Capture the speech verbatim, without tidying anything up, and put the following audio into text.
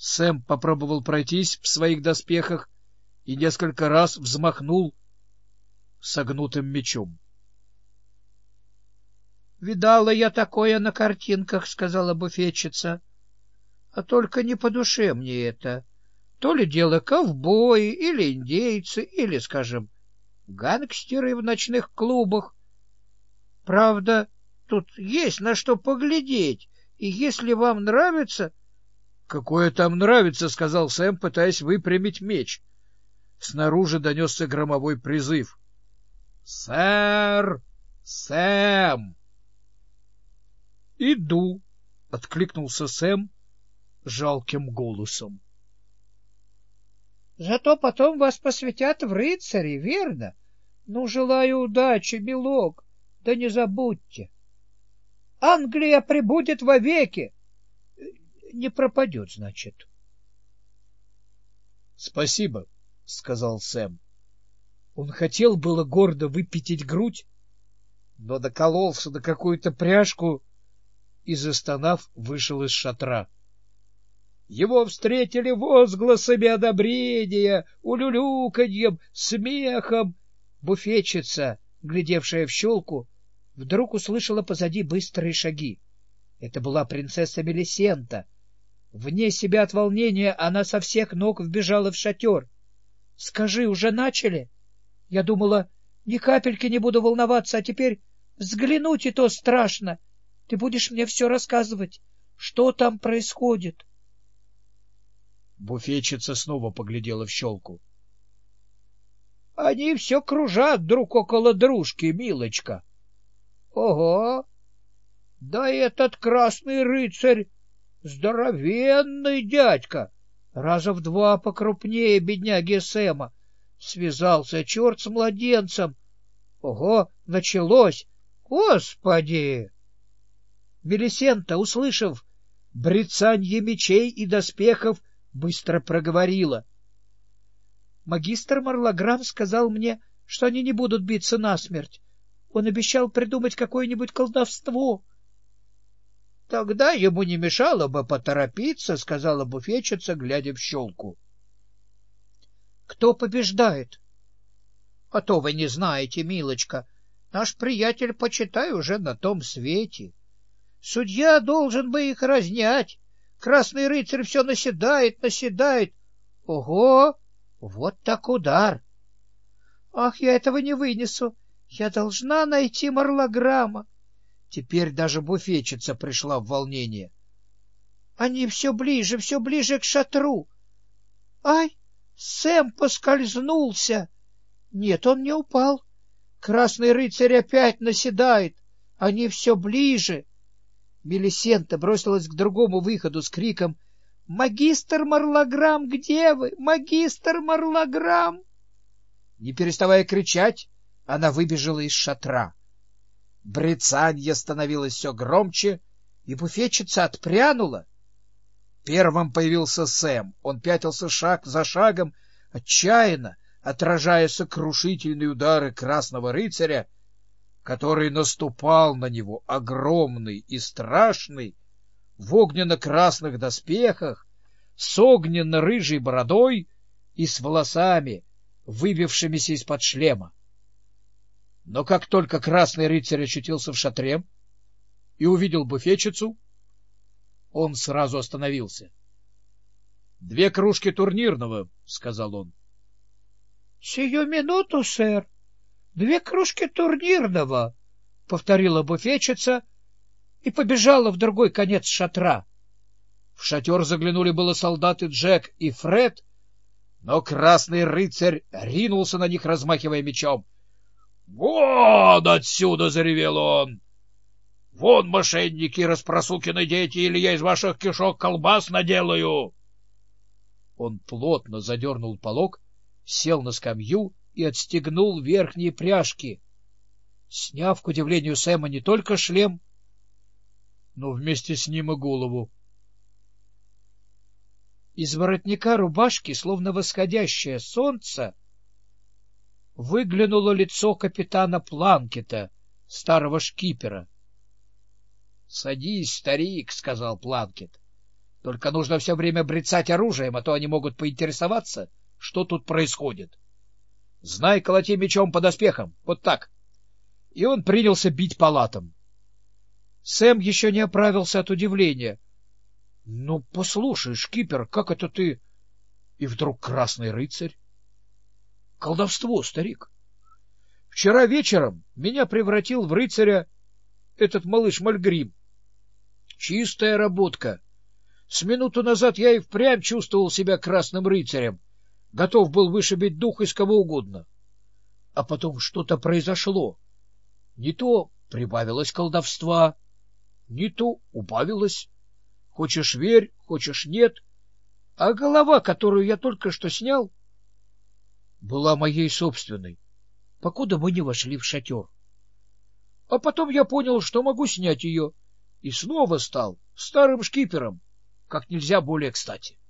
Сэм попробовал пройтись в своих доспехах и несколько раз взмахнул согнутым мечом. — Видала я такое на картинках, — сказала буфетчица. — А только не по душе мне это. То ли дело ковбои или индейцы, или, скажем, гангстеры в ночных клубах. Правда, тут есть на что поглядеть, и если вам нравится... — Какое там нравится, — сказал Сэм, пытаясь выпрямить меч. Снаружи донесся громовой призыв. — Сэр! Сэм! — Иду, — откликнулся Сэм жалким голосом. — Зато потом вас посвятят в рыцари, верно? Ну, желаю удачи, милок, да не забудьте. Англия пребудет вовеки. Не пропадет, значит. — Спасибо, — сказал Сэм. Он хотел было гордо выпятить грудь, но докололся на какую-то пряжку и, застонав, вышел из шатра. Его встретили возгласами одобрения, улюлюканьем, смехом. Буфетчица, глядевшая в щелку, вдруг услышала позади быстрые шаги. Это была принцесса Мелисента. Вне себя от волнения она со всех ног вбежала в шатер. — Скажи, уже начали? Я думала, ни капельки не буду волноваться, а теперь взглянуть и то страшно. Ты будешь мне все рассказывать, что там происходит? Буфетчица снова поглядела в щелку. — Они все кружат друг около дружки, милочка. — Ого! Да этот красный рыцарь здоровенный дядька, раза в два покрупнее бедняги Сэма. Связался черт с младенцем. Ого, началось! Господи! Мелисента, услышав брецанье мечей и доспехов, быстро проговорила. Магистр Марлаграм сказал мне, что они не будут биться насмерть. Он обещал придумать какое-нибудь колдовство. — Тогда ему не мешало бы поторопиться, — сказала буфетчица, глядя в щелку. — Кто побеждает? — А то вы не знаете, милочка. Наш приятель, почитай, уже на том свете. Судья должен бы их разнять. Красный рыцарь все наседает, наседает. Ого! Вот так удар! Ах, я этого не вынесу. Я должна найти Марлаграма. Теперь даже буфетчица пришла в волнение. Они все ближе, все ближе к шатру. Ай, Сэм поскользнулся. Нет, он не упал. Красный рыцарь опять наседает. Они все ближе. Мелисента бросилась к другому выходу с криком: — Магистр Марлаграм, где вы? Магистр Марлаграм! Не переставая кричать, она выбежала из шатра. Брецанье становилось все громче, и буфетчица отпрянула. Первым появился Сэм. Он пятился шаг за шагом, отчаянно отражая сокрушительные удары красного рыцаря, который наступал на него, огромный и страшный, в огненно-красных доспехах, с огненно-рыжей бородой и с волосами, выбившимися из-под шлема. Но как только красный рыцарь очутился в шатре и увидел буфетчицу, он сразу остановился. — Две кружки турнирного, — сказал он. — Сию минуту, сэр. Две кружки турнирного, — повторила буфетчица и побежала в другой конец шатра. В шатер заглянули было солдаты Джек и Фред, но красный рыцарь ринулся на них, размахивая мечом. — Вон отсюда! — заревел он. — Вон, мошенники, распросукины дети, или я из ваших кишок колбас наделаю! Он плотно задернул полог, сел на скамью и отстегнул верхние пряжки, сняв, к удивлению Сэма, не только шлем, но вместе с ним и голову. Из воротника рубашки, словно восходящее солнце, выглянуло лицо капитана Планкета, старого шкипера. — Садись, старик, — сказал Планкет. — Только нужно все время брецать оружием, а то они могут поинтересоваться, что тут происходит. Знай, колоти мечом по доспехам, вот так. И он принялся бить по латам. Сэм еще не оправился от удивления. — Ну, послушай, шкипер, как это ты... И вдруг красный рыцарь. — Колдовство, старик. Вчера вечером меня превратил в рыцаря этот малыш Мальгрим. Чистая работка. С минуту назад я и впрямь чувствовал себя красным рыцарем, готов был вышибить дух из кого угодно. А потом что-то произошло. Не то прибавилось колдовства, не то убавилось. Хочешь — верь, хочешь — нет. А голова, которую я только что снял, была моей собственной, покуда мы не вошли в шатер. А потом я понял, что могу снять ее, и снова стал старым шкипером, как нельзя более кстати.